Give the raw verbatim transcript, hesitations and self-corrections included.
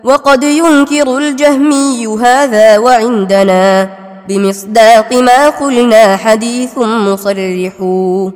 وقد ينكر الجهمي هذا وعندنا بمصداق ما قلنا حديث مصرح.